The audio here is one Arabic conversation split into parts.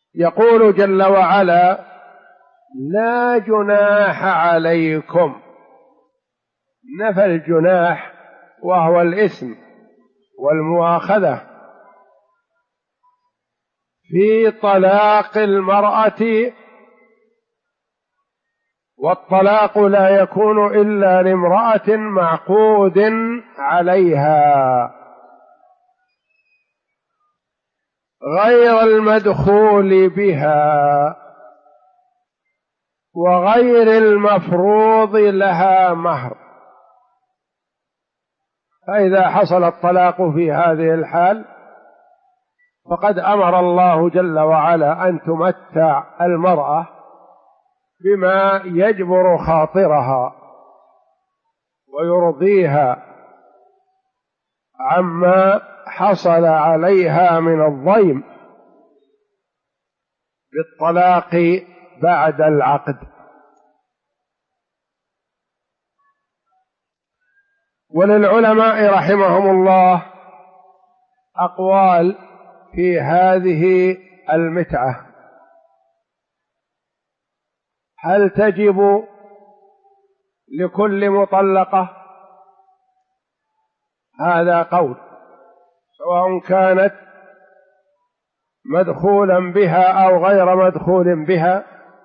يقول جل وعلا: لا جناح عليكم. نفى الجناح وهو الإثم والمؤاخذة في طلاق المرأة، والطلاق لا يكون إلا لامرأة معقود عليها غير المدخول بها وغير المفروض لها مهر. فإذا حصل الطلاق في هذه الحال فقد أمر الله جل وعلا أن تمتع المرأة بما يجبر خاطرها ويرضيها عما حصل عليها من الضيم بالطلاق بعد العقد. وللعلماء رحمهم الله أقوال في هذه المتعة: هل تجب لكل مطلقة؟ هذا قول، سواء كانت مدخولا بها أو غير مدخول بها،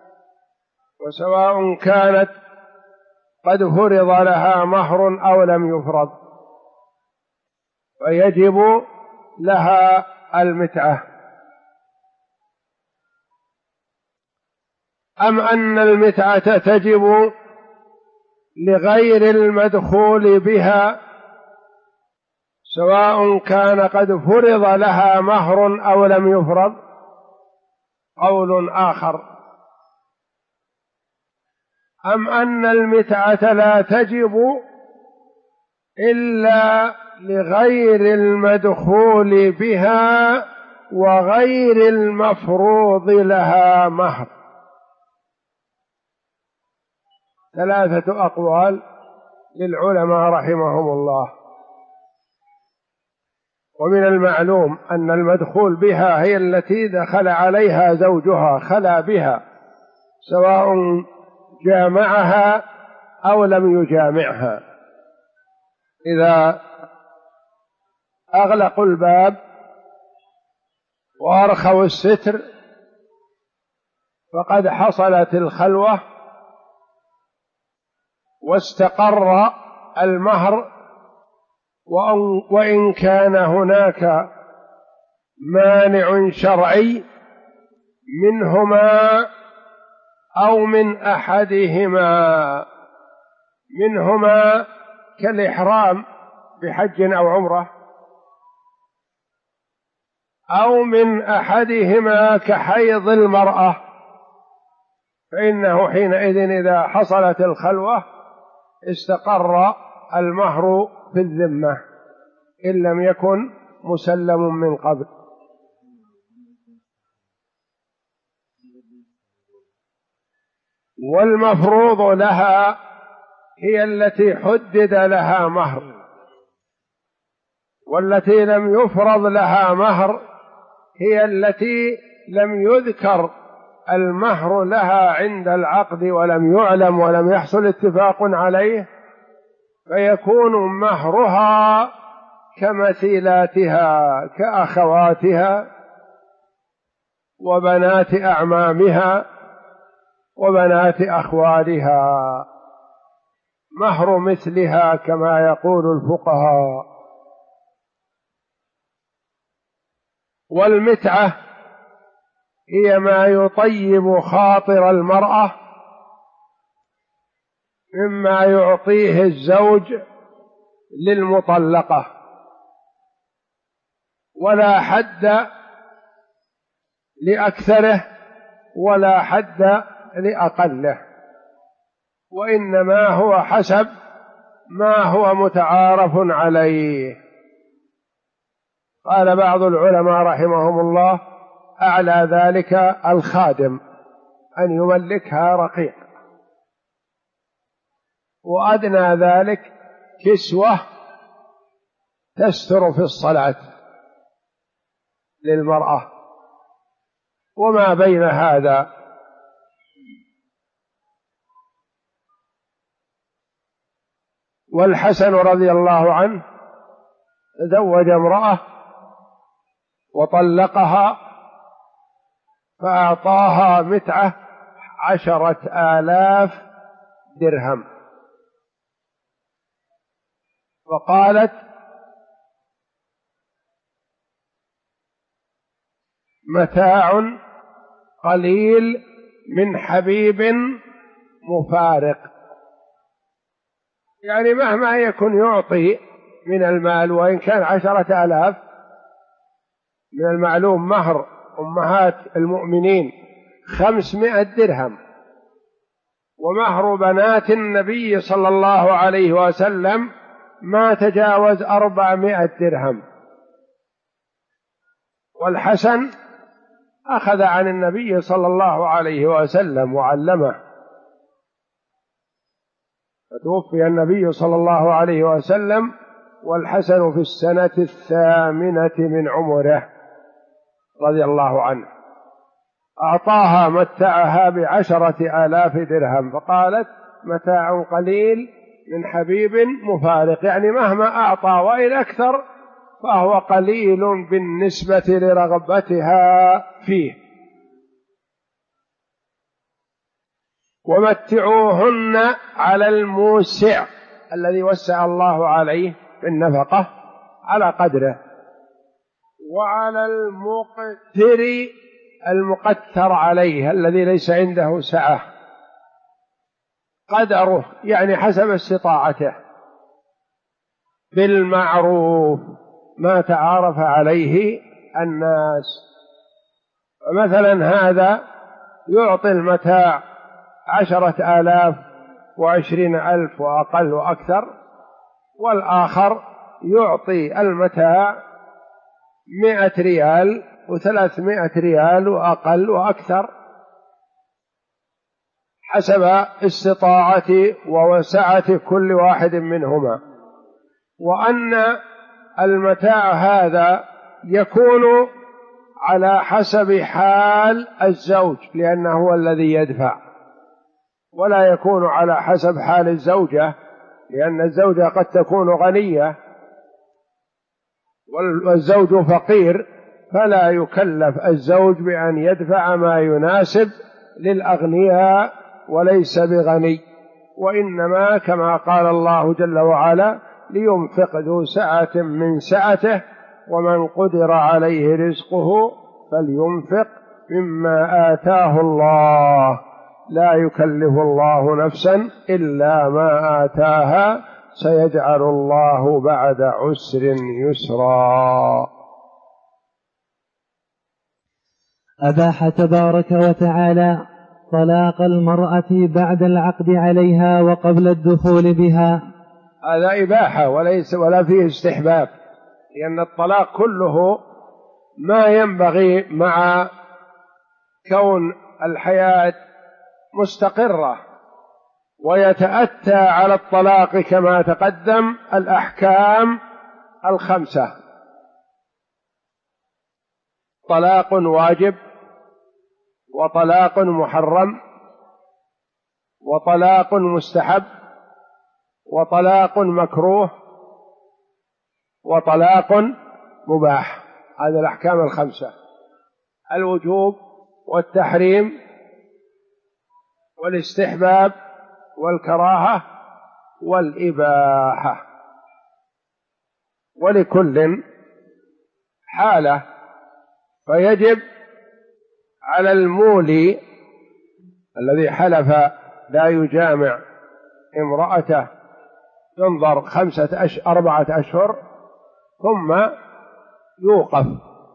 وسواء كانت قد فرض لها مهر أو لم يفرض، فيجب لها المتعة. أم أن المتعة تجب لغير المدخول بها سواء كان قد فرض لها مهر أو لم يفرض؟ قول آخر. أم أن المتعة لا تجب إلا لغير المدخول بها وغير المفروض لها مهر؟ ثلاثة أقوال للعلماء رحمهم الله. ومن المعلوم أن المدخول بها هي التي دخل عليها زوجها، خلا بها، سواء جامعها أو لم يجامعها. إذا أغلقوا الباب وأرخوا الستر فقد حصلت الخلوة واستقر المهر، وإن كان هناك مانع شرعي منهما أو من أحدهما، منهما كالإحرام بحج أو عمرة، أو من أحدهما كحيض المرأة، فإنه حينئذ إذا حصلت الخلوة استقر المهر في الذمة إن لم يكن مسلم من قبل. والمفروض لها هي التي حدد لها مهر، والتي لم يفرض لها مهر هي التي لم يذكر المهر لها عند العقد ولم يعلم ولم يحصل اتفاق عليه، فيكون مهرها كمثيلاتها كأخواتها وبنات أعمامها وبنات أخوالها، مهر مثلها كما يقول الفقهاء. والمتعة هي ما يطيب خاطر المرأة مما يعطيه الزوج للمطلقة، ولا حد لأكثره ولا حد لأقله، وإنما هو حسب ما هو متعارف عليه. قال بعض العلماء رحمهم الله: أعلى ذلك الخادم أن يملكها رقيق، وأدنى ذلك كسوة تستر في الصلاة للمرأة، وما بين هذا. والحسن رضي الله عنه تزوج امرأة وطلقها فأعطاها متعة 10,000 درهم، فقالت: متاع قليل من حبيب مفارق. يعني مهما يكن يعطي من المال، وإن كان 10,000. من المعلوم مهر أمهات المؤمنين 500 درهم، ومهر بنات النبي صلى الله عليه وسلم ما تجاوز 400 درهم. والحسن أخذ عن النبي صلى الله عليه وسلم وعلمه، فتوفي النبي صلى الله عليه وسلم والحسن في السنة 8 من عمره رضي الله عنه. أعطاها متعها 10,000 درهم، فقالت: متاع قليل من حبيب مفارق. يعني مهما أعطى وإن أكثر فهو قليل بالنسبة لرغبتها فيه. ومتعوهن على الموسع الذي وسع الله عليه بالنفقة على قدره، وعلى المقتر عليه الذي ليس عنده سعة قدره، يعني حسب استطاعته، بالمعروف ما تعارف عليه الناس. مثلا هذا يعطي المتاع 10,000 و20,000 وأقل وأكثر، والآخر يعطي المتاع 100 ريال و300 ريال وأقل وأكثر، حسب استطاعة ووسعة كل واحد منهما. وأن المتاع هذا يكون على حسب حال الزوج، لأنه هو الذي يدفع، ولا يكون على حسب حال الزوجة، لأن الزوجة قد تكون غنية والزوج فقير، فلا يكلف الزوج بأن يدفع ما يناسب للأغنياء وليس بغني، وإنما كما قال الله جل وعلا: لينفق ذو سعة من سعته ومن قدر عليه رزقه فلينفق مما آتاه الله، لا يكلف الله نفسا إلا ما آتاها، سيجعل الله بعد عسر يسرا. أباح تبارك وتعالى طلاق المرأة بعد العقد عليها وقبل الدخول بها. هذا إباحة ولا فيه استحباب، لأن الطلاق كله ما ينبغي مع كون الحياة مستقرة، ويتأتى على الطلاق كما تقدم الأحكام 5: طلاق واجب، وطلاق محرم، وطلاق مستحب، وطلاق مكروه، وطلاق مباح. هذه الأحكام 5: الوجوب والتحريم والاستحباب والكراهة والإباحة، ولكل حالة. فيجب على المولي الذي حلف لا يجامع امرأته ينظر 4 أشهر ثم يوقف،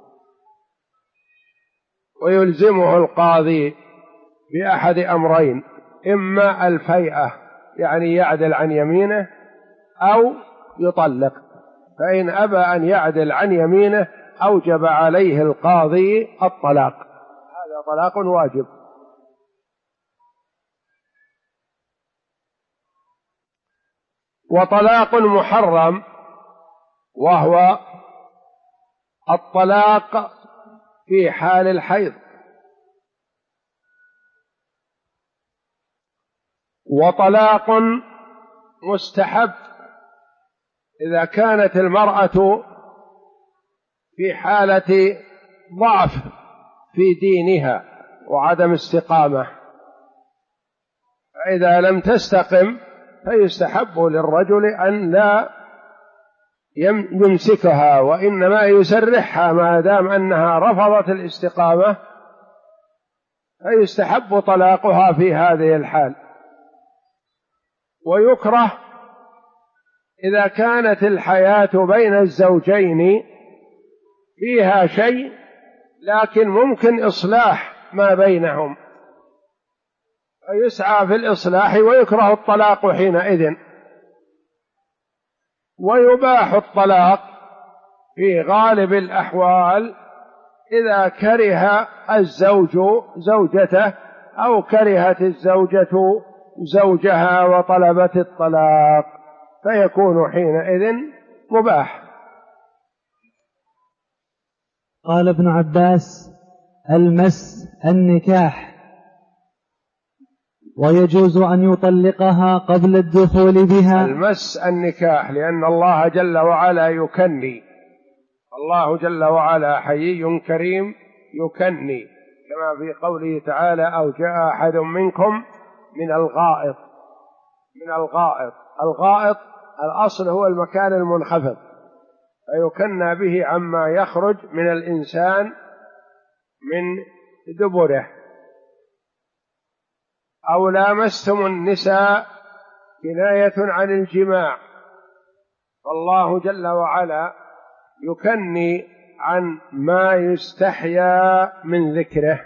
ويلزمه القاضي بأحد أمرين: إما الفيئة يعني يعدل عن يمينه، أو يطلق. فإن أبى أن يعدل عن يمينه أوجب عليه القاضي الطلاق، هذا طلاق واجب. وطلاق محرم وهو الطلاق في حال الحيض وطلاق مستحب إذا كانت المرأة في حالة ضعف في دينها وعدم استقامة، فإذا لم تستقم فيستحب للرجل أن لا يمسكها وإنما يسرحها ما دام أنها رفضت الاستقامة، فيستحب طلاقها في هذه الحال. ويكره إذا كانت الحياة بين الزوجين فيها شيء لكن ممكن إصلاح ما بينهم، فيسعى في الإصلاح، ويكره الطلاق حينئذ. ويباح الطلاق في غالب الأحوال إذا كره الزوج زوجته أو كرهت الزوجة زوجها وطلبت الطلاق، فيكون حينئذ مباح. قال ابن عباس: المس النكاح، ويجوز أن يطلقها قبل الدخول بها. المس النكاح لأن الله جل وعلا يكني، الله جل وعلا حيي كريم يكني، كما في قوله تعالى: أو جاء أحد منكم من الغائط. من الغائط، الغائط الأصل هو المكان المنخفض، فيكنى به عما يخرج من الإنسان من دبره. أو لامستم النساء كناية عن الجماع، فالله جل وعلا يكني عن ما يستحيا من ذكره.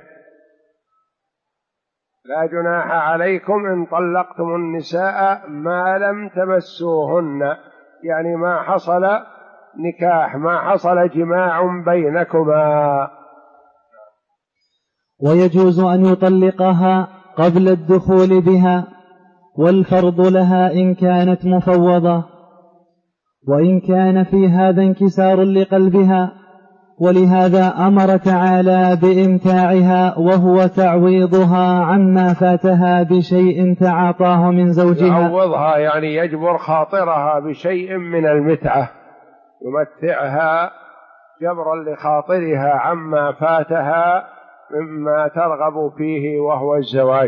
لا جناح عليكم إن طلقتم النساء ما لم تمسوهن، يعني ما حصل نكاح، ما حصل جماع بينكما. ويجوز أن يطلقها قبل الدخول بها، والفرض لها إن كانت مفوضة، وإن كان في هذا انكسار لقلبها، ولهذا أمر تعالى بإمتاعها وهو تعويضها عما فاتها بشيء تعاطاه من زوجها. يعوضها يعني يجبر خاطرها بشيء من المتعة، يمتعها جبرا لخاطرها عما فاتها مما ترغب فيه وهو الزواج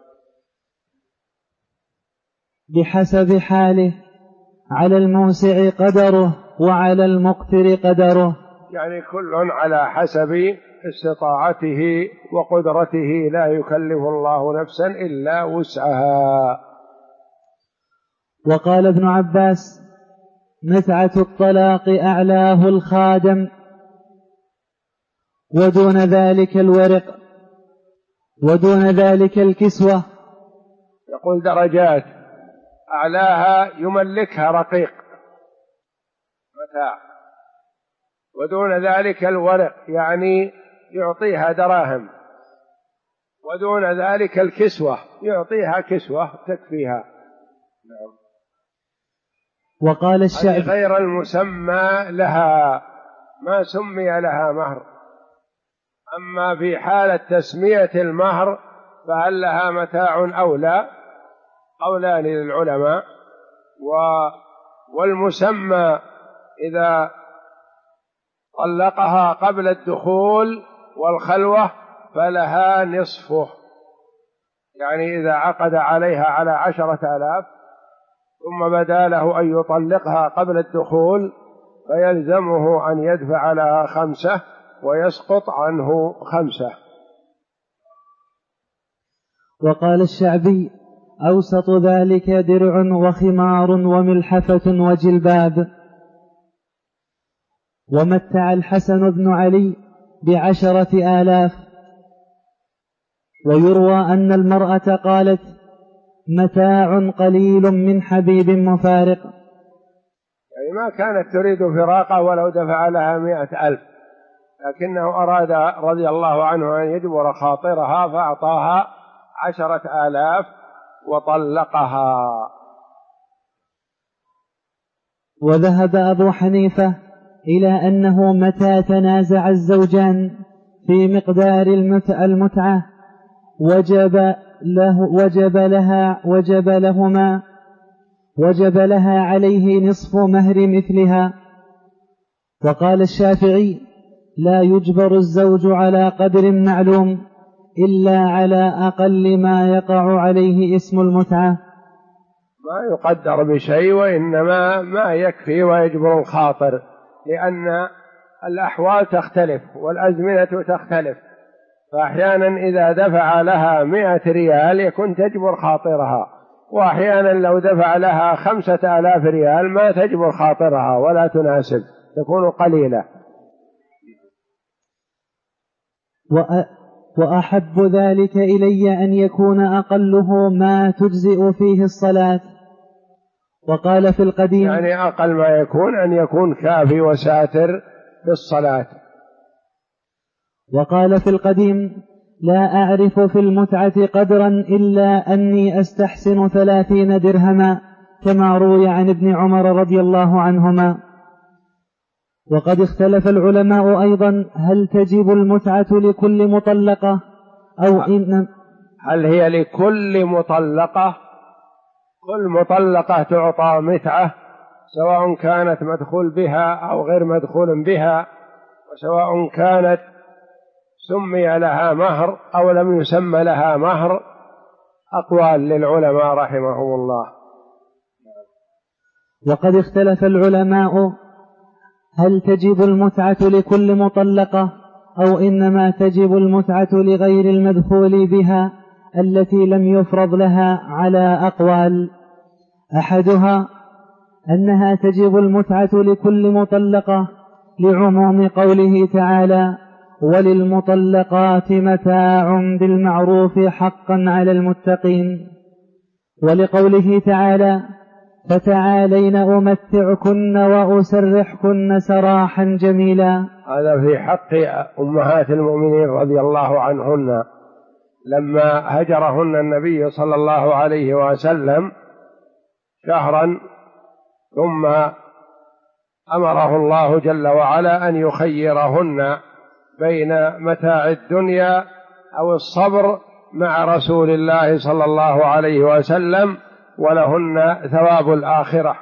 بحسب حاله، على الموسع قدره وعلى المقتر قدره، يعني كل على حسب استطاعته وقدرته، لا يكلف الله نفسا إلا وسعها. وقال ابن عباس: متعة الطلاق أعلاه الخادم، ودون ذلك الورق، ودون ذلك الكسوة. يقول درجات، أعلاها يملكها رقيق متاع، ودون ذلك الورق يعني يعطيها دراهم، ودون ذلك الكسوة يعطيها كسوة تكفيها. نعم. وقال الشعبي: غير المسمى لها، ما سمي لها مهر. أما في حالة تسمية المهر فهل لها متاع أو لا؟ قولان للعلماء. والمسمى إذا طلقها قبل الدخول والخلوة فلها نصفه، يعني إذا عقد عليها على 10,000 ثم بدا له أن يطلقها قبل الدخول فيلزمه أن يدفع لها 5 ويسقط عنه 5. وقال الشعبي: أوسط ذلك درع وخمار وملحفة وجلباب. ومتع الحسن بن علي ب10,000. ويروى أن المرأة قالت: متاع قليل من حبيب مفارق، يعني ما كانت تريد فراقه ولو دفع لها 100,000، لكنه أراد رضي الله عنه أن يجبر خاطرها فأعطاها 10,000 وطلقها. وذهب أبو حنيفة إلى أنه متى تنازع الزوجان في مقدار المتعة وجب وجب لها عليه نصف مهر مثلها. وقال الشافعي: لا يجبر الزوج على قدر معلوم إلا على أقل ما يقع عليه اسم المتعة، ما يقدر بشيء، وإنما ما يكفي ويجبر الخاطر، لأن الأحوال تختلف والأزمنة تختلف، فأحيانا إذا دفع لها 100 ريال يكون تجبر خاطرها، وأحيانا لو دفع لها 5000 ريال ما تجبر خاطرها ولا تناسب، تكون قليلة. وأحب ذلك إلي أن يكون أقله ما تجزئ فيه الصلاة. وقال في القديم، يعني أقل ما يكون أن يكون كافي وساتر في الصلاة. وقال في القديم: لا أعرف في المتعة قدرا إلا أني أستحسن 30 درهما، كما روي عن ابن عمر رضي الله عنهما. وقد اختلف العلماء أيضا: هل تجب المتعة لكل مطلقة أو هل هي لكل مطلقة؟ كل مطلقة تعطى متعة، سواء كانت مدخول بها أو غير مدخول بها، وسواء كانت سمي لها مهر أو لم يسمى لها مهر، أقوال للعلماء رحمهم الله. وقد اختلف العلماء: هل تجب المتعة لكل مطلقة أو إنما تجب المتعة لغير المدخول بها التي لم يفرض لها، على أقوال. أحدها أنها تجب المتعة لكل مطلقة لعموم قوله تعالى: وللمطلقات متاع بالمعروف حقا على المتقين، ولقوله تعالى: فتعالين أمتعكن وأسرحكن سراحا جميلا. هذا في حق أمهات المؤمنين رضي الله عنهن، لما هجرهن النبي صلى الله عليه وسلم شهرا، ثم أمره الله جل وعلا أن يخيرهن بين متاع الدنيا أو الصبر مع رسول الله صلى الله عليه وسلم ولهن ثواب الآخرة،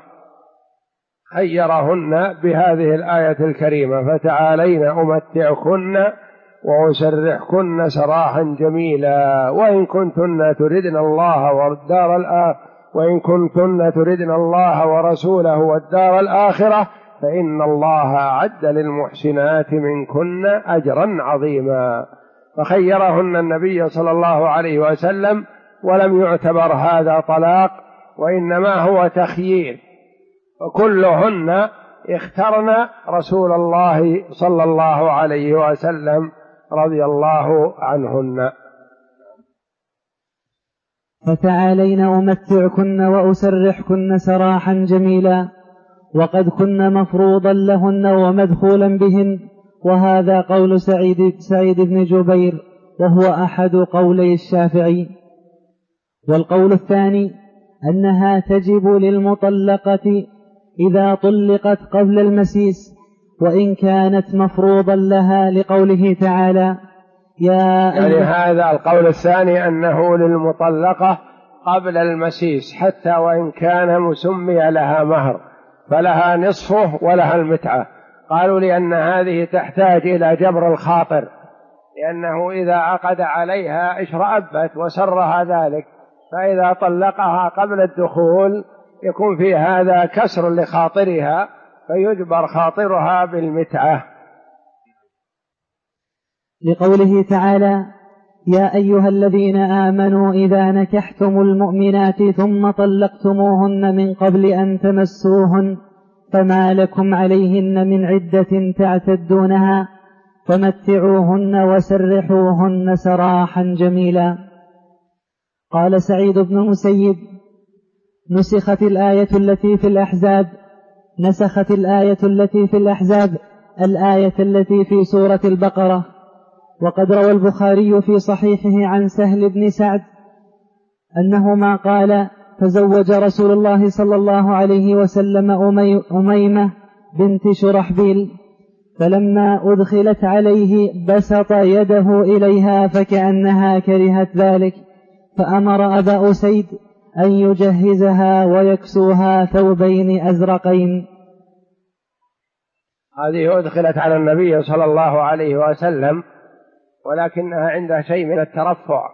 خيرهن بهذه الآية الكريمة: فتعالين أمتعكن وأسرحكن سراحا جميلا، وإن كنتن تردن الله ورسوله والدار الآخرة فإن الله أعد للمحسنات منكن أجرا عظيما. فخيرهن النبي صلى الله عليه وسلم، ولم يعتبر هذا طلاق، وإنما هو تخيير، وكلهن اخترن رسول الله صلى الله عليه وسلم رضي الله عنهن. فتعالين أمتعكن وأسرحكن سراحا جميلا، وقد كن مفروضا لهن ومدخولا بهن، وهذا قول سعيد بن جبير، وهو أحد قولي الشافعي. والقول الثاني أنها تجب للمطلقة إذا طلقت قبل المسيس، وإن كانت مفروضا لها، لقوله تعالى: يعني هذا القول الثاني أنه للمطلقة قبل المسيس، حتى وإن كان مسمي لها مهر فلها نصفه ولها المتعة. قالوا لأن هذه تحتاج إلى جبر الخاطر، لأنه إذا عقد عليها اشرأبت وسرها ذلك، فإذا طلقها قبل الدخول يكون في هذا كسر لخاطرها، فيجبر خاطرها بالمتعة. لقوله تعالى: يا أيها الذين آمنوا إذا نكحتم المؤمنات ثم طلقتموهن من قبل أن تمسوهن فما لكم عليهن من عدة تعتدونها فمتعوهن وسرحوهن سراحا جميلا. قال سعيد بن المسيب: نسخت الآية التي في الأحزاب الآية التي في سورة البقرة. وقد روى البخاري في صحيحه عن سهل بن سعد أنهما قال: تزوج رسول الله صلى الله عليه وسلم أميمة بنت شرحبيل، فلما أدخلت عليه بسط يده إليها فكأنها كرهت ذلك، فأمر أبا أسيد أن يجهزها ويكسوها ثوبين أزرقين. هذه أدخلت على النبي صلى الله عليه وسلم، ولكنها عندها شيء من الترفع،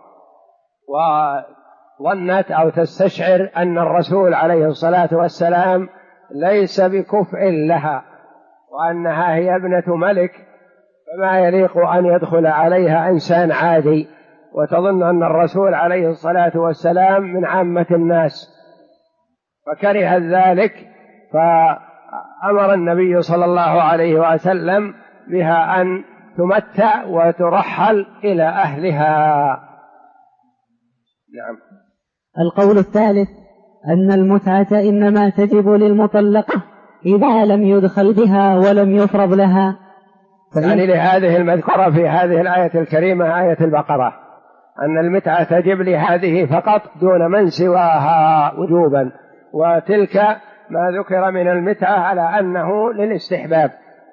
وظنت أو تستشعر أن الرسول عليه الصلاة والسلام ليس بكفء لها، وأنها هي ابنة ملك، فما يليق أن يدخل عليها إنسان عادي، وتظن أن الرسول عليه الصلاة والسلام من عامة الناس، فكرهت ذلك، فأمر النبي صلى الله عليه وسلم بها أن تمتع وترحل إلى أهلها. نعم. القول الثالث أن المتعة إنما تجب للمطلقة إذا لم يدخل بها ولم يفرض لها، يعني لهذه المذكورة في هذه الآية الكريمة آية البقرة أن المتعة تجب لهذه فقط دون من سواها وجوبا، وتلك ما ذكر من المتعة على أنه للاستحباب.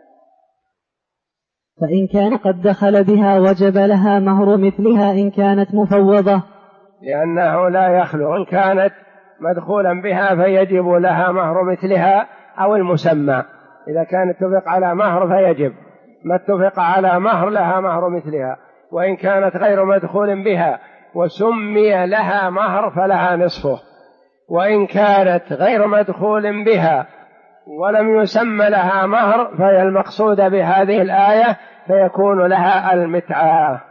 فإن كان قد دخل بها وجب لها مهر مثلها إن كانت مفوضة، لأنه لا يخلو، إن كانت مدخولا بها فيجب لها مهر مثلها أو المسمى، إذا كان اتفق على مهر فيجب، ما اتفق على مهر لها مهر مثلها، وإن كانت غير مدخول بها وسمي لها مهر فلها نصفه، وإن كانت غير مدخول بها ولم يسمى لها مهر فهي المقصود بهذه الآية فيكون لها المتعة.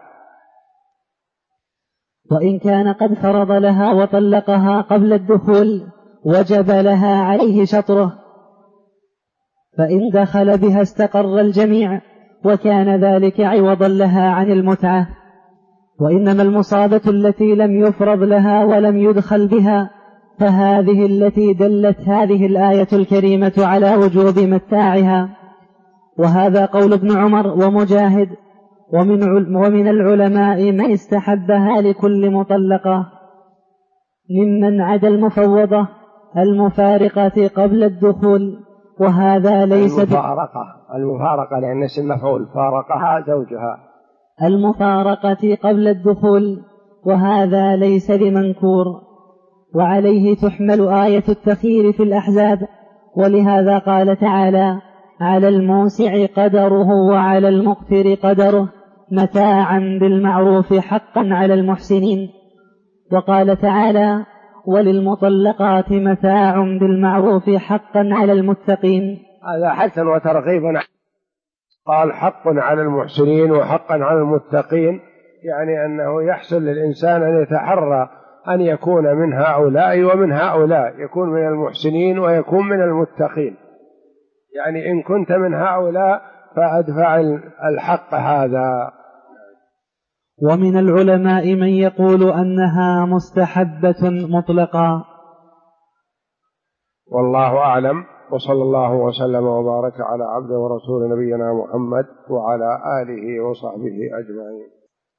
وإن كان قد فرض لها وطلقها قبل الدخول وجب لها عليه شطره، فإن دخل بها استقر الجميع وكان ذلك عوضا لها عن المتعة. وإنما المصابة التي لم يفرض لها ولم يدخل بها فهذه التي دلت هذه الآية الكريمة على وجوب متاعها، وهذا قول ابن عمر ومجاهد ومن العلماء من استحبها لكل مطلقة، ممن عدا المفوضة المفارقة قبل الدخول، وهذا ليس المفارقة لأن اسم مفعول فارقها زوجها، المفارقة قبل الدخول، وهذا ليس بمنكور، وعليه تحمل آية التخيير في الأحزاب، ولهذا قال تعالى: على الموسع قدره وعلى المقتر قدره متاعا بالمعروف حقا على المحسنين. وقال تعالى: وللمطلقات متاع بالمعروف حقا على المتقين. هذا حثا وترغيبا، قال حق على المحسنين وحقا على المتقين، يعني أنه يحصل للإنسان أن يتحرى أن يكون من هؤلاء ومن هؤلاء، يكون من المحسنين ويكون من المتقين، يعني إن كنت من هؤلاء فأدفع الحق هذا. ومن العلماء من يقول أنها مستحبة مطلقا، والله أعلم، وصلى الله وسلم وبارك على عبده ورسول نبينا محمد وعلى آله وصحبه أجمعين.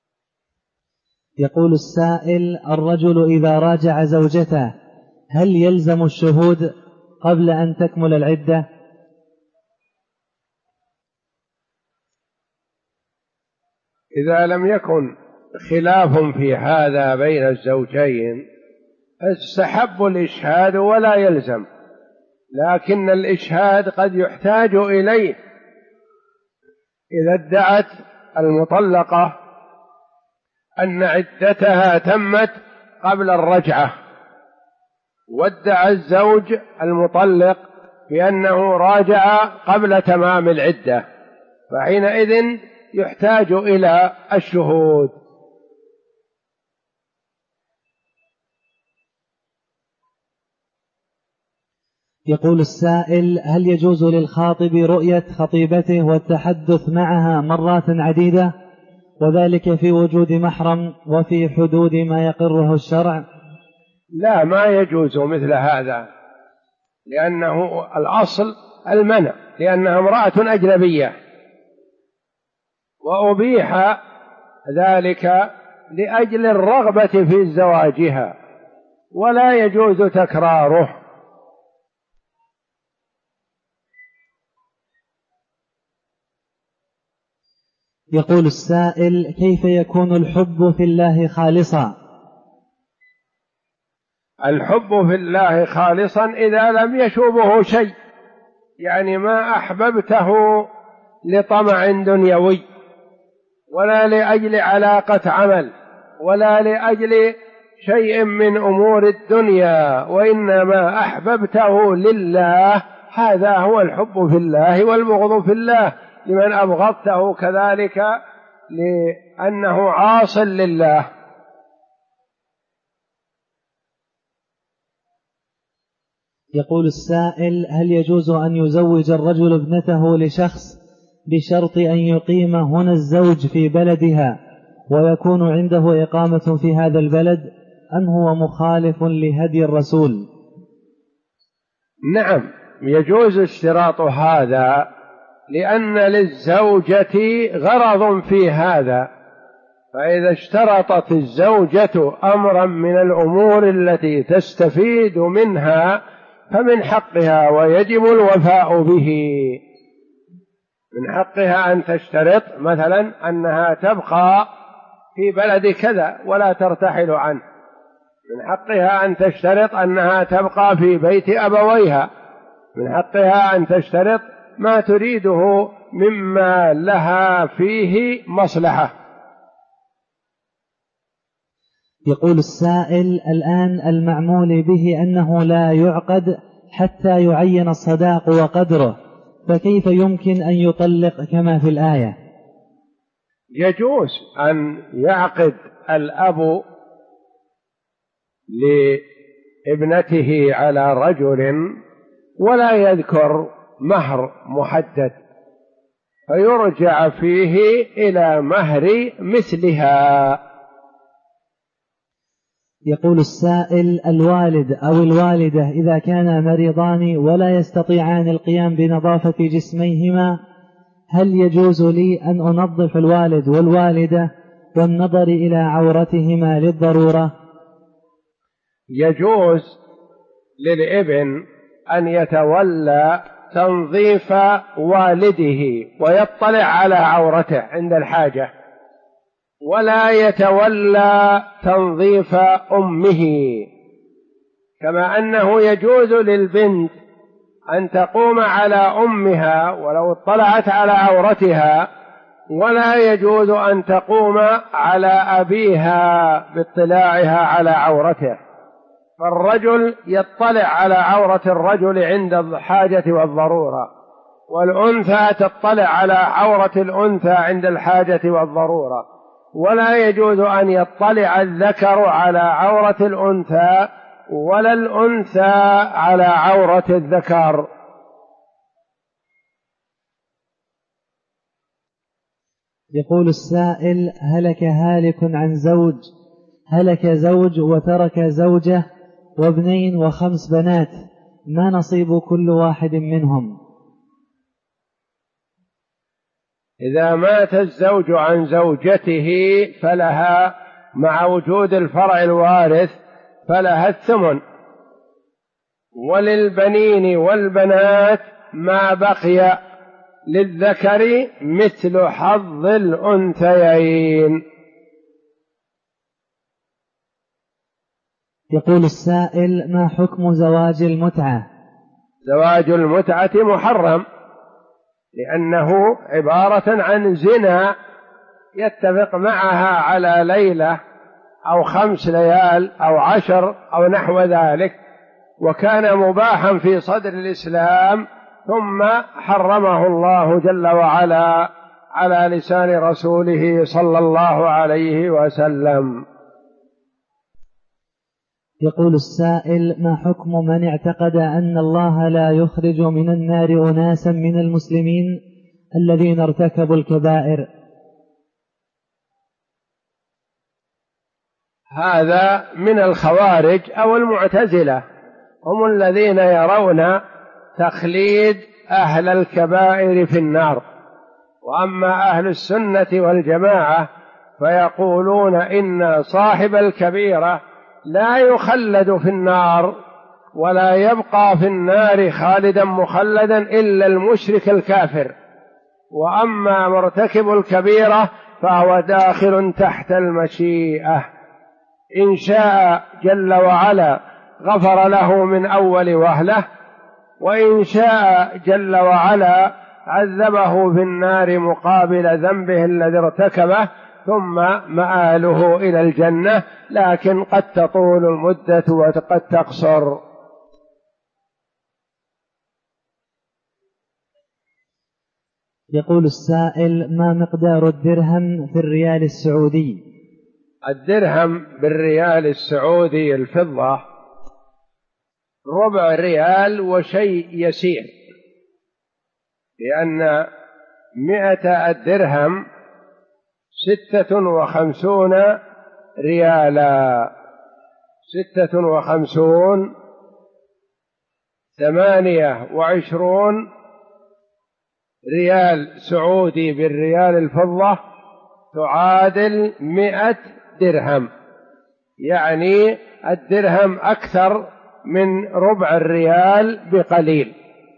يقول السائل: الرجل إذا راجع زوجته هل يلزم الشهود قبل أن تكمل العدة؟ إذا لم يكن خلاف في هذا بين الزوجين استحب الإشهاد ولا يلزم، لكن الإشهاد قد يحتاج إليه إذا ادعت المطلقة أن عدتها تمت قبل الرجعة، وادعى الزوج المطلق بأنه راجع قبل تمام العدة، فحينئذ يحتاج إلى الشهود. يقول السائل: هل يجوز للخاطب رؤية خطيبته والتحدث معها مرات عديدة، وذلك في وجود محرم وفي حدود ما يقره الشرع؟ لا، ما يجوز مثل هذا، لأنه الأصل المنع، لأنها امرأة أجنبية، وأبيح ذلك لأجل الرغبة في زواجها، ولا يجوز تكراره. يقول السائل: كيف يكون الحب في الله خالصا الحب في الله خالصا إذا لم يشوبه شيء، يعني ما أحببته لطمع دنيوي ولا لأجل علاقة عمل ولا لأجل شيء من أمور الدنيا، وإنما أحببته لله، هذا هو الحب في الله. والبغض في الله لمن أبغضته كذلك لأنه عاص لله. يقول السائل: هل يجوز أن يزوج الرجل ابنته لشخص بشرط أن يقيم هنا الزوج في بلدها ويكون عنده إقامة في هذا البلد، أم هو مخالف لهدي الرسول؟ نعم، يجوز اشتراط هذا، لأن للزوجة غرض في هذا، فإذا اشترطت الزوجة أمرا من الأمور التي تستفيد منها فمن حقها ويجب الوفاء به. من حقها أن تشترط مثلا أنها تبقى في بلد كذا ولا ترتحل عنه، من حقها أن تشترط أنها تبقى في بيت أبويها، من حقها أن تشترط ما تريده مما لها فيه مصلحة. يقول السائل: الآن المعمول به أنه لا يعقد حتى يعين الصداق وقدره، فكيف يمكن أن يطلق كما في الآية؟ يجوز أن يعقد الأب لابنته على رجل ولا يذكر مهر محدد، فيرجع فيه إلى مهر مثلها. يقول السائل: الوالد أو الوالدة إذا كانا مريضان ولا يستطيعان القيام بنظافة جسميهما، هل يجوز لي أن أنظف الوالد والوالدة والنظر إلى عورتهما للضرورة؟ يجوز للابن أن يتولى تنظيف والده ويطلع على عورته عند الحاجة، ولا يتولى تنظيف أمه، كما أنه يجوز للبنت أن تقوم على أمها ولو اطلعت على عورتها، ولا يجوز أن تقوم على أبيها باطلاعها على عورته. فالرجل يطلع على عورة الرجل عند الحاجة والضرورة، والأنثى تطلع على عورة الأنثى عند الحاجة والضرورة، ولا يجوز أن يطلع الذكر على عورة الأنثى ولا الأنثى على عورة الذكر. يقول السائل: هلك هالك عن زوج، هلك زوج وترك زوجة وابنين و5 بنات، ما نصيب كل واحد منهم؟ إذا مات الزوج عن زوجته فلها مع وجود الفرع الوارث فلها الثمن، وللبنين والبنات ما بقي للذكر مثل حظ الأنثيين. يقول السائل: ما حكم زواج المتعة؟ زواج المتعة محرم، لأنه عبارة عن زنا يتفق معها على ليلة أو 5 ليال أو 10 أو نحو ذلك، وكان مباحا في صدر الإسلام ثم حرمه الله جل وعلا على لسان رسوله صلى الله عليه وسلم. يقول السائل: ما حكم من اعتقد أن الله لا يخرج من النار أناسا من المسلمين الذين ارتكبوا الكبائر؟ هذا من الخوارج أو المعتزلة، هم الذين يرون تخليد أهل الكبائر في النار، وأما أهل السنة والجماعة فيقولون إن صاحب الكبيرة لا يخلد في النار ولا يبقى في النار خالدا مخلدا إلا المشرك الكافر، وأما مرتكب الكبيرة فهو داخل تحت المشيئة، إن شاء جل وعلا غفر له من أول وهلة، وإن شاء جل وعلا عذبه في النار مقابل ذنبه الذي ارتكبه، ثم مآله إلى الجنة، لكن قد تطول المدة وقد تقصر. يقول السائل: ما مقدار الدرهم في الريال السعودي؟ الدرهم بالريال السعودي الفضة 1/4 ريال وشيء يسير، لأن 100 الدرهم 56 ريالا، 56 28 ريال سعودي بالريال الفضة تعادل 100 درهم، يعني الدرهم أكثر من 1/4 الريال بقليل.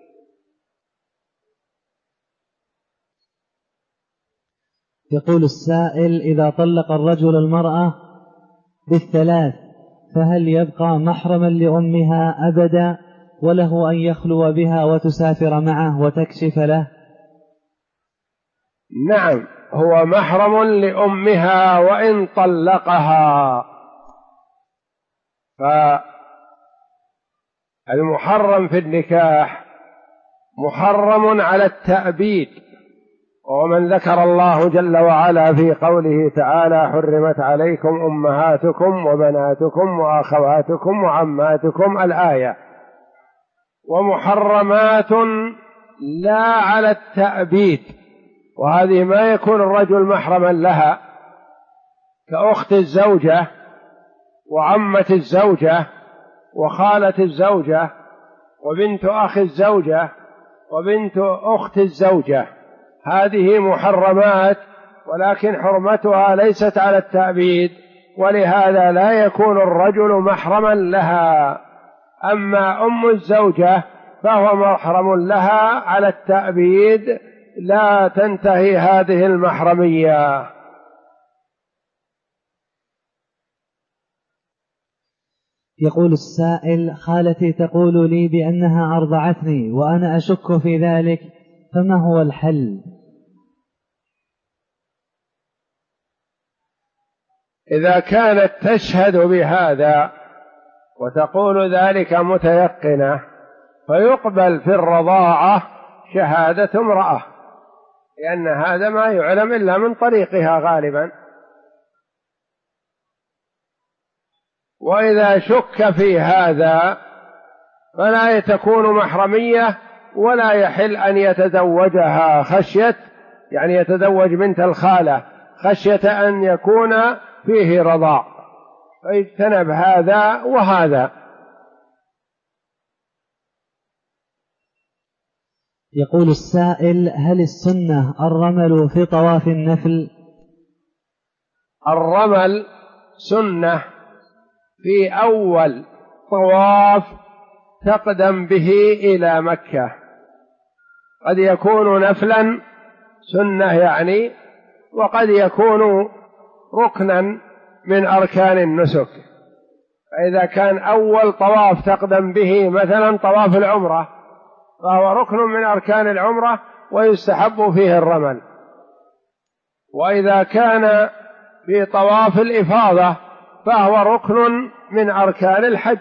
يقول السائل: إذا طلق الرجل المرأة بالثلاث فهل يبقى محرما لأمها أبدا، وله أن يخلو بها وتسافر معه وتكشف له؟ نعم، هو محرم لأمها وإن طلقها. فالمحرم في النكاح محرم على التأبيد، ومن ذكر الله جل وعلا في قوله تعالى: حرمت عليكم أمهاتكم وبناتكم وأخواتكم وعماتكم، الآية. ومحرمات لا على التأبيد، وهذه ما يكون الرجل محرما لها، كأخت الزوجة وعمة الزوجة وخالة الزوجة وبنت أخي الزوجة وبنت أخت الزوجة، هذه محرمات، ولكن حرمتها ليست على التأبيد، ولهذا لا يكون الرجل محرما لها. أما أم الزوجة فهو محرم لها على التأبيد، لا تنتهي هذه المحرمية. يقول السائل: خالتي تقول لي بأنها أرضعتني وأنا أشك في ذلك، فما هو الحل؟ إذا كانت تشهد بهذا وتقول ذلك متيقنة، فيقبل في الرضاعة شهادة امرأة، لأن هذا ما يعلم إلا من طريقها غالبا. وإذا شك في هذا فلا تكون محرمية، ولا يحل أن يتزوجها خشية، يعني يتزوج بنت الخالة خشية أن يكون فيه رضاع، فيجتنب هذا وهذا. يقول السائل: هل السنة الرمل في طواف النفل؟ الرمل سنة في أول طواف تقدم به إلى مكة، قد يكون نفلا سنة يعني، وقد يكون ركنا من أركان النسك. فإذا كان أول طواف تقدم به مثلا طواف العمرة، فهو ركن من أركان العمرة ويستحب فيه الرمل. وإذا كان في طواف الإفاضة فهو ركن من أركان الحج.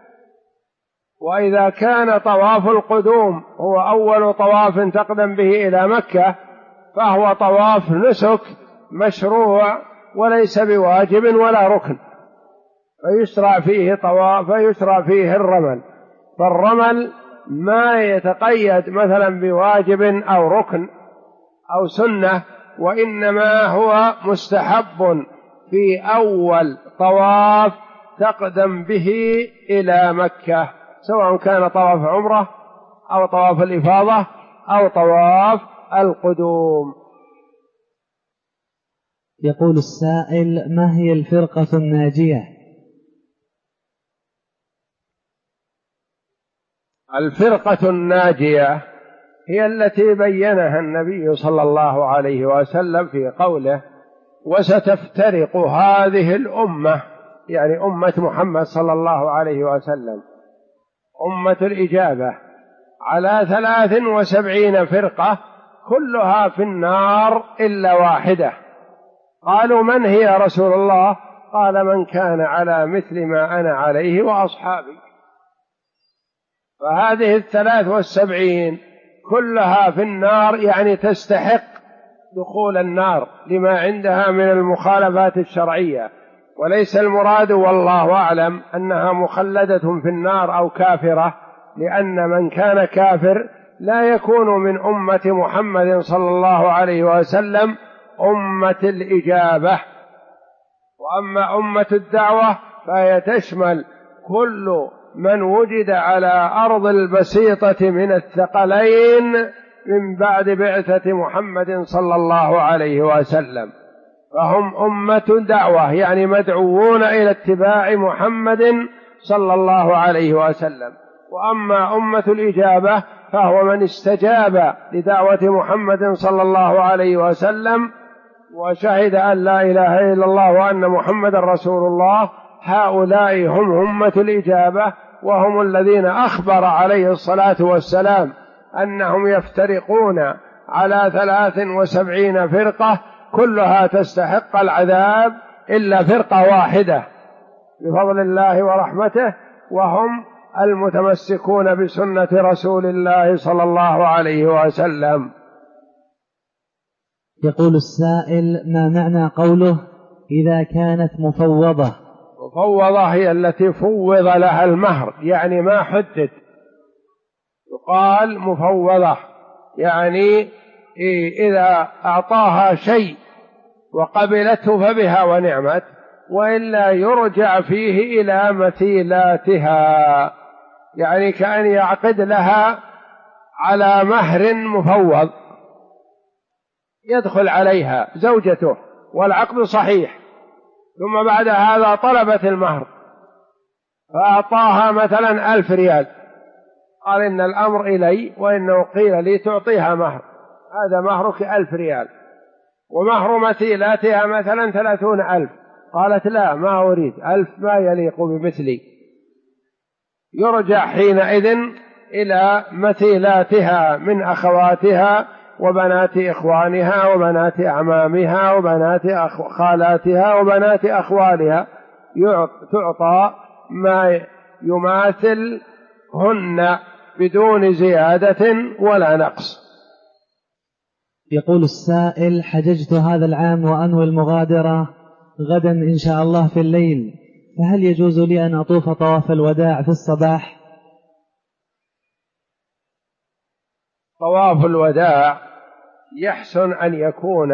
وإذا كان طواف القدوم هو أول طواف تقدم به إلى مكة، فهو طواف نسك مشروع وليس بواجب ولا ركن، فيشرع فيه الرمل. فالرمل ما يتقيد مثلا بواجب أو ركن أو سنة، وإنما هو مستحب في أول طواف تقدم به إلى مكة، سواء كان طواف عمرة أو طواف الإفاضة أو طواف القدوم. يقول السائل: ما هي الفرقة الناجية؟ الفرقة الناجية هي التي بينها النبي صلى الله عليه وسلم في قوله: وستفترق هذه الأمة يعني أمة محمد صلى الله عليه وسلم أمة الإجابة على 73 فرقة كلها في النار إلا واحدة. قالوا من هي يا رسول الله؟ قال من كان على مثل ما أنا عليه وأصحابي. فهذه 73 كلها في النار، يعني تستحق دخول النار لما عندها من المخالفات الشرعية، وليس المراد والله أعلم أنها مخلدة في النار أو كافرة، لأن من كان كافر لا يكون من أمة محمد صلى الله عليه وسلم أمة الإجابة. وأما أمة الدعوة فهي تشمل كل من وجد على أرض البسيطة من الثقلين من بعد بعثة محمد صلى الله عليه وسلم، فهم أمة دعوة، يعني مدعوون إلى اتباع محمد صلى الله عليه وسلم. وأما أمة الإجابة فهو من استجاب لدعوة محمد صلى الله عليه وسلم وشهد أن لا إله إلا الله وأن محمد رسول الله، هؤلاء هم أمة الإجابة، وهم الذين أخبر عليه الصلاة والسلام أنهم يفترقون على 73 فرقة كلها تستحق العذاب إلا فرقة واحدة بفضل الله ورحمته، وهم المتمسكون بسنة رسول الله صلى الله عليه وسلم. يقول السائل: ما معنى قوله إذا كانت مفوضة؟ مفوضة هي التي فوض لها المهر، يعني ما حدد، يقال مفوضة، يعني إذا أعطاها شيء وقبلته فبها ونعمت، وإلا يرجع فيه إلى مثيلاتها، يعني كأن يعقد لها على مهر مفوض يدخل عليها زوجته والعقد صحيح، ثم بعد هذا طلبت المهر فأعطاها مثلا 1000 ريال، قال إن الأمر إلي وإنه قيل لي تعطيها مهر، هذا مهرك 1000 ريال، ومهر مثيلاتها مثلا 30,000، قالت لا ما أريد 1000 ما يليق بمثلي، يرجع حينئذ إلى مثيلاتها من أخواتها وبنات إخوانها وبنات أعمامها وبنات خالاتها وبنات أخوالها، تعطى ما يماثلهن بدون زيادة ولا نقص. يقول السائل: حججت هذا العام وأنوي المغادرة غدا إن شاء الله في الليل، فهل يجوز لي أن أطوف طواف الوداع في الصباح؟ طواف الوداع يحسن أن يكون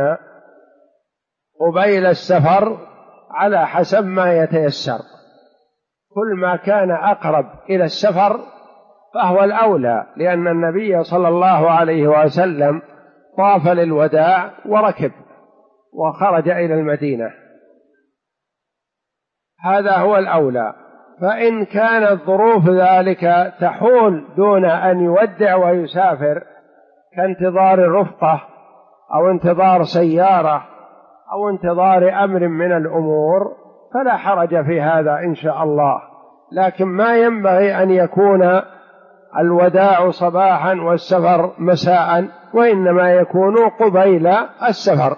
قبيل السفر على حسب ما يتيسر، كل ما كان أقرب إلى السفر فهو الأولى، لأن النبي صلى الله عليه وسلم طاف للوداع وركب وخرج إلى المدينة، هذا هو الأولى. فإن كانت ظروف ذلك تحول دون أن يودع ويسافر كانتظار الرفقة أو انتظار سيارة أو انتظار أمر من الأمور فلا حرج في هذا إن شاء الله، لكن ما ينبغي أن يكون الوداع صباحا والسفر مساء، وإنما يكون قبيل السفر.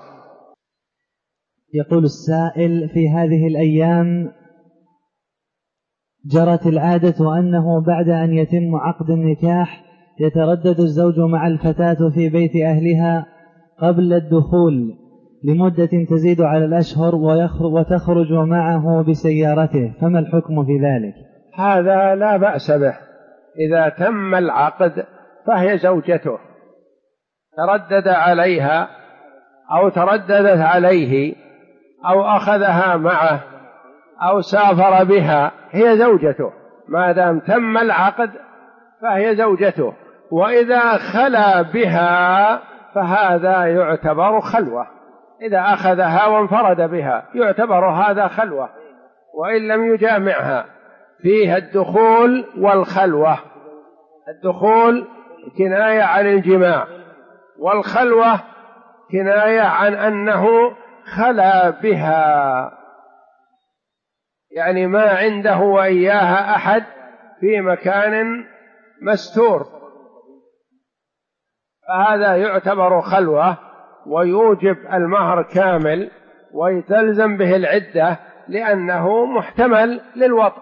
يقول السائل: في هذه الأيام جرت العادة أنه بعد أن يتم عقد النكاح يتردد الزوج مع الفتاة في بيت أهلها قبل الدخول لمدة تزيد على الأشهر وتخرج معه بسيارته، فما الحكم في ذلك؟ هذا لا بأس به، إذا تم العقد فهي زوجته، تردد عليها أو ترددت عليه أو أخذها معه أو سافر بها، هي زوجته ما دام تم العقد فهي زوجته، وإذا خلا بها فهذا يعتبر خلوة، إذا أخذها وانفرد بها يعتبر هذا خلوة، وإن لم يجامعها فيها الدخول والخلوة. الدخول كناية عن الجماع، والخلوة كناية عن أنه خلا بها. يعني ما عنده وإياها أحد في مكان مستور، فهذا يعتبر خلوة ويوجب المهر كامل ويتلزم به العدة لأنه محتمل للوطء.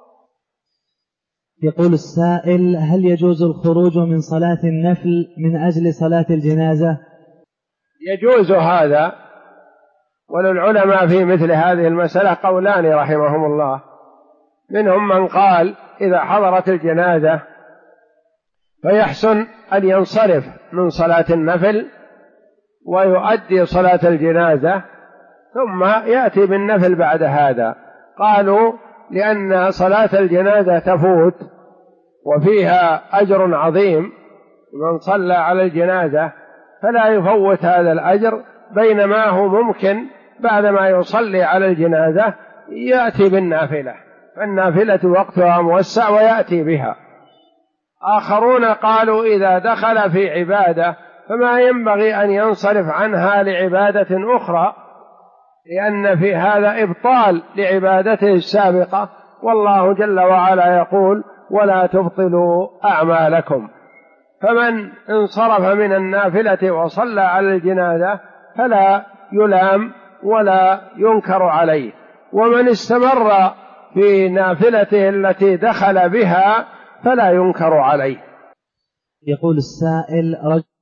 يقول السائل: هل يجوز الخروج من صلاة النفل من أجل صلاة الجنازة؟ يجوز هذا، وللعلماء في مثل هذه المسألة قولان رحمهم الله. منهم من قال إذا حضرت الجنازة فيحسن أن ينصرف من صلاة النفل ويؤدي صلاة الجنازة ثم يأتي بالنفل بعد هذا. قالوا لأن صلاة الجنازة تفوت وفيها أجر عظيم من صلى على الجنازة، فلا يفوت هذا الأجر، بينما هو ممكن بعدما يصلي على الجنازة يأتي بالنافلة، فالنافلة وقتها موسع ويأتي بها. آخرون قالوا إذا دخل في عبادة فما ينبغي أن ينصرف عنها لعبادة أخرى، لأن في هذا إبطال لعبادته السابقة، والله جل وعلا يقول: ولا تبطلوا أعمالكم. فمن انصرف من النافلة وصلى على الجنازة فلا يلام ولا ينكر عليه، ومن استمر في نافلته التي دخل بها فلا ينكر عليه. يقول السائل: